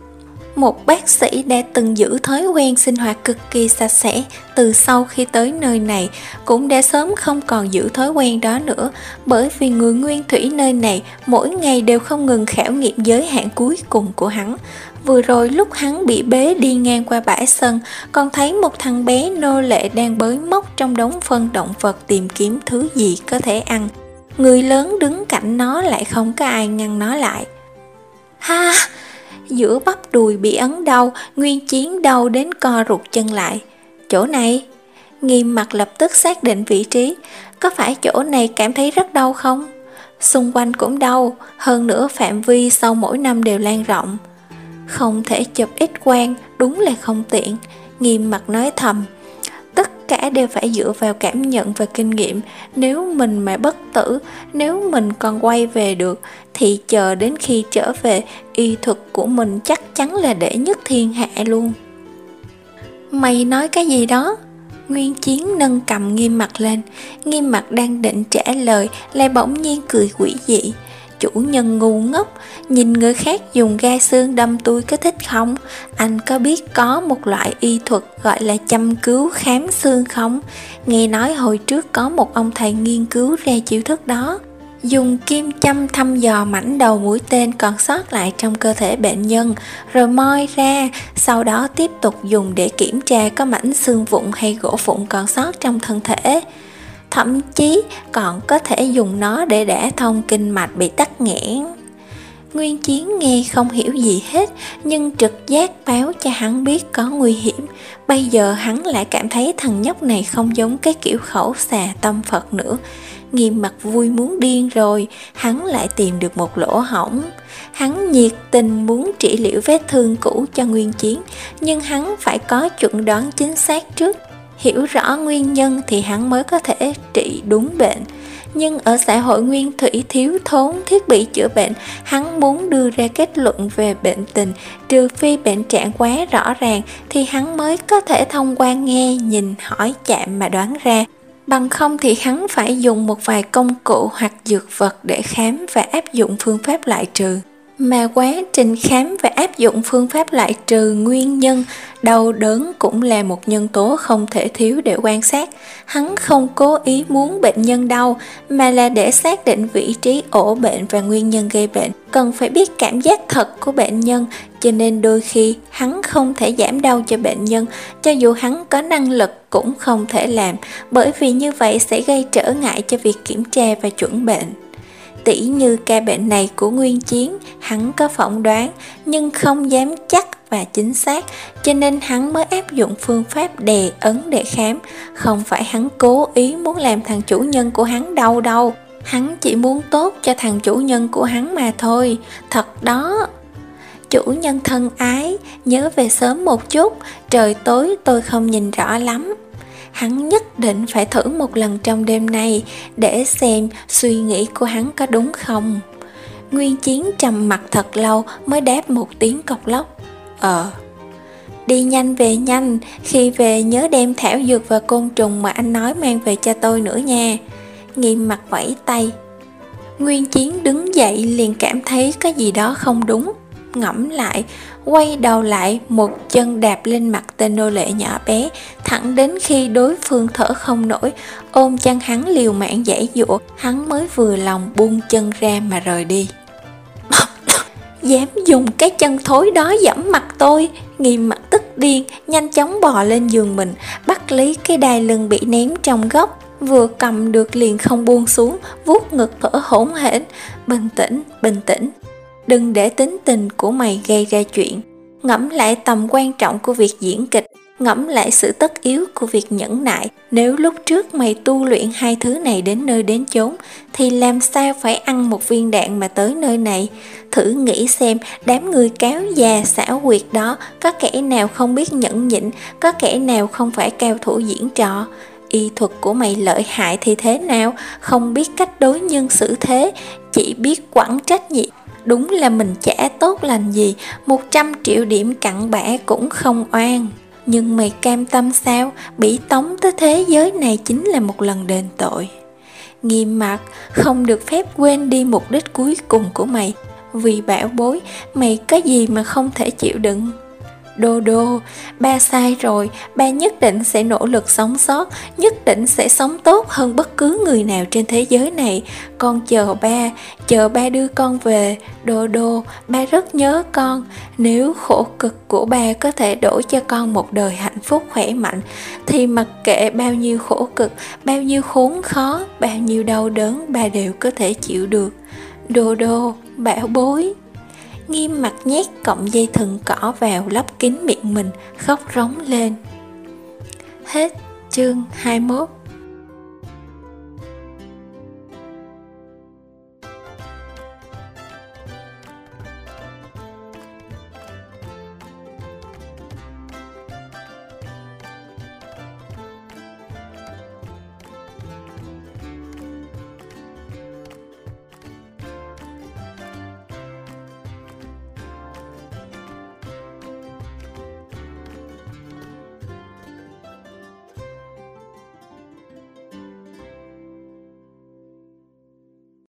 Một bác sĩ đã từng giữ thói quen sinh hoạt cực kỳ sạch sẽ, từ sau khi tới nơi này cũng đã sớm không còn giữ thói quen đó nữa, bởi vì người nguyên thủy nơi này mỗi ngày đều không ngừng khảo nghiệm giới hạn cuối cùng của hắn. Vừa rồi lúc hắn bị bế đi ngang qua bãi sân, còn thấy một thằng bé nô lệ đang bới móc trong đống phân động vật tìm kiếm thứ gì có thể ăn. Người lớn đứng cạnh nó lại không có ai ngăn nó lại. Ha! Giữa bắp đùi bị ấn đau, Nguyên Chiến đau đến co rụt chân lại. Chỗ này? Nghiêm Mặt lập tức xác định vị trí. Có phải chỗ này cảm thấy rất đau không? Xung quanh cũng đau, hơn nữa phạm vi sau mỗi năm đều lan rộng. Không thể chụp X-quang, đúng là không tiện. Nghiêm Mặt nói thầm. Tất cả đều phải dựa vào cảm nhận và kinh nghiệm. Nếu mình mà bất tử, nếu mình còn quay về được, thì chờ đến khi trở về, y thuật của mình chắc chắn là đệ nhất thiên hạ luôn. Mày nói cái gì đó? Nguyên Chiến nâng cầm Nghiêm Mặt lên. Nghiêm Mặt đang định trả lời, lại bỗng nhiên cười quỷ dị. Chủ nhân ngu ngốc, nhìn người khác dùng gai xương đâm tôi có thích không? Anh có biết có một loại y thuật gọi là châm cứu khám xương không? Nghe nói hồi trước có một ông thầy nghiên cứu ra chiêu thức đó. Dùng kim châm thăm dò mảnh đầu mũi tên còn sót lại trong cơ thể bệnh nhân, rồi moi ra, sau đó tiếp tục dùng để kiểm tra có mảnh xương vụn hay gỗ vụn còn sót trong thân thể. Thậm chí còn có thể dùng nó để đả thông kinh mạch bị tắc nghẽn. Nguyên Chiến nghe không hiểu gì hết, nhưng trực giác báo cho hắn biết có nguy hiểm. Bây giờ hắn lại cảm thấy thằng nhóc này không giống cái kiểu khẩu xà tâm Phật nữa. Nghiêm Mặt vui muốn điên rồi, hắn lại tìm được một lỗ hổng. Hắn nhiệt tình muốn trị liệu vết thương cũ cho Nguyên Chiến, nhưng hắn phải có chuẩn đoán chính xác trước. Hiểu rõ nguyên nhân thì hắn mới có thể trị đúng bệnh. Nhưng ở xã hội nguyên thủy thiếu thốn thiết bị chữa bệnh, hắn muốn đưa ra kết luận về bệnh tình, trừ phi bệnh trạng quá rõ ràng thì hắn mới có thể thông qua nghe, nhìn, hỏi, chạm mà đoán ra. Bằng không thì hắn phải dùng một vài công cụ hoặc dược vật để khám và áp dụng phương pháp loại trừ. Mà quá trình khám và áp dụng phương pháp loại trừ nguyên nhân đau đớn cũng là một nhân tố không thể thiếu để quan sát. Hắn không cố ý muốn bệnh nhân đau, mà là để xác định vị trí ổ bệnh và nguyên nhân gây bệnh. Cần phải biết cảm giác thật của bệnh nhân, cho nên đôi khi hắn không thể giảm đau cho bệnh nhân, cho dù hắn có năng lực cũng không thể làm, bởi vì như vậy sẽ gây trở ngại cho việc kiểm tra và chuẩn bệnh. Tỉ như ca bệnh này của Nguyên Chiến, hắn có phỏng đoán nhưng không dám chắc và chính xác, cho nên hắn mới áp dụng phương pháp đè ấn để khám. Không phải hắn cố ý muốn làm thằng chủ nhân của hắn đau đâu, hắn chỉ muốn tốt cho thằng chủ nhân của hắn mà thôi. Thật đó. Chủ nhân thân ái, nhớ về sớm một chút, trời tối tôi không nhìn rõ lắm. Hắn nhất định phải thử một lần trong đêm nay để xem suy nghĩ của hắn có đúng không. Nguyên Chiến trầm mặt thật lâu mới đáp một tiếng cộc lốc. Ờ. Đi nhanh về nhanh, khi về nhớ đem thảo dược và côn trùng mà anh nói mang về cho tôi nữa nha. Nghiêm Mặt vẫy tay. Nguyên Chiến đứng dậy liền cảm thấy có gì đó không đúng. Ngẫm lại, quay đầu lại, một chân đạp lên mặt tên nô lệ nhỏ bé, thẳng đến khi đối phương thở không nổi, ôm chân hắn liều mạng giãy giụa, hắn mới vừa lòng buông chân ra mà rời đi. Dám dùng cái chân thối đó giẫm mặt tôi. Nghiêm Mặt tức điên, nhanh chóng bò lên giường mình, bắt lấy cái đai lưng bị ném trong góc, vừa cầm được liền không buông xuống, vuốt ngực thở hổn hển. Bình tĩnh, bình tĩnh. Đừng để tính tình của mày gây ra chuyện. Ngẫm lại tầm quan trọng của việc diễn kịch, ngẫm lại sự tất yếu của việc nhẫn nại. Nếu lúc trước mày tu luyện hai thứ này đến nơi đến chốn, thì làm sao phải ăn một viên đạn mà tới nơi này? Thử nghĩ xem, đám người cáo già xảo quyệt đó, có kẻ nào không biết nhẫn nhịn, có kẻ nào không phải cao thủ diễn trò? Y thuật của mày lợi hại thì thế nào, không biết cách đối nhân xử thế, chỉ biết quẳng trách nhiệm. Đúng là mình chả tốt lành gì, một trăm triệu điểm cặn bã cũng không oan. Nhưng mày cam tâm sao? Bị tống tới thế giới này chính là một lần đền tội. Nghiêm Mặt, không được phép quên đi mục đích cuối cùng của mày. Vì bảo bối, mày có gì mà không thể chịu đựng? Đô đô, ba sai rồi, ba nhất định sẽ nỗ lực sống sót, nhất định sẽ sống tốt hơn bất cứ người nào trên thế giới này. Con chờ ba, chờ ba đưa con về. Đô đô, ba rất nhớ con. Nếu khổ cực của ba có thể đổi cho con một đời hạnh phúc khỏe mạnh, thì mặc kệ bao nhiêu khổ cực, bao nhiêu khốn khó, bao nhiêu đau đớn, ba đều có thể chịu được. Đô đô, bảo bối. Nghiêm mặt nhét cọng dây thừng cỏ vào lấp kín miệng mình, khóc rống lên. Hết chương hai mươi mốt.